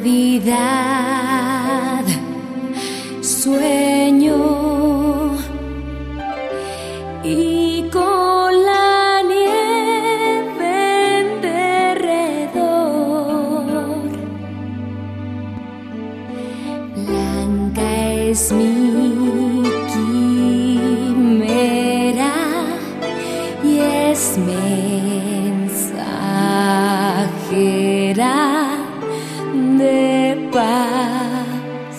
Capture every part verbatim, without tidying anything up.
Navidad, sueño y con la nieve en derredor, blanca es mi quimera y es mensajera de paz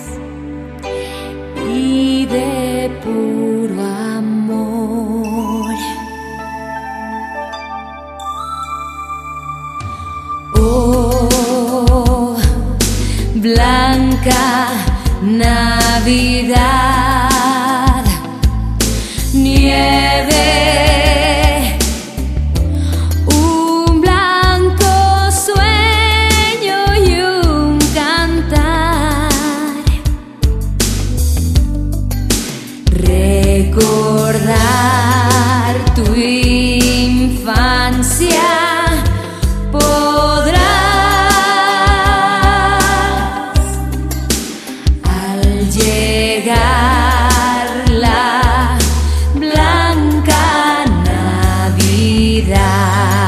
y de puro amor. Oh, blanca Navidad, nieve, recordar tu infancia podrás al llegar la blanca Navidad.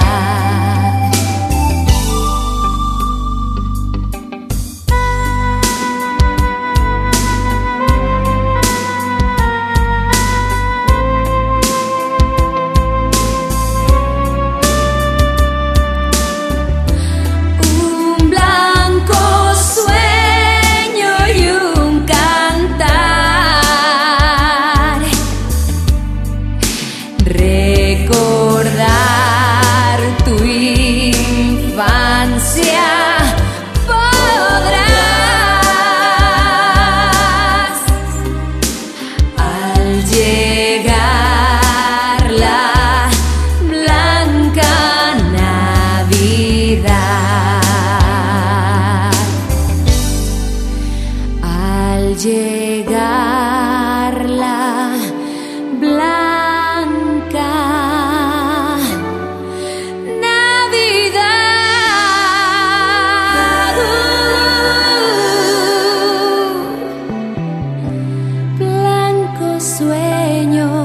Recordar tu infancia podrás al llegar la blanca Navidad. Al llegar la blanca Navidad, uh, blanco sueño.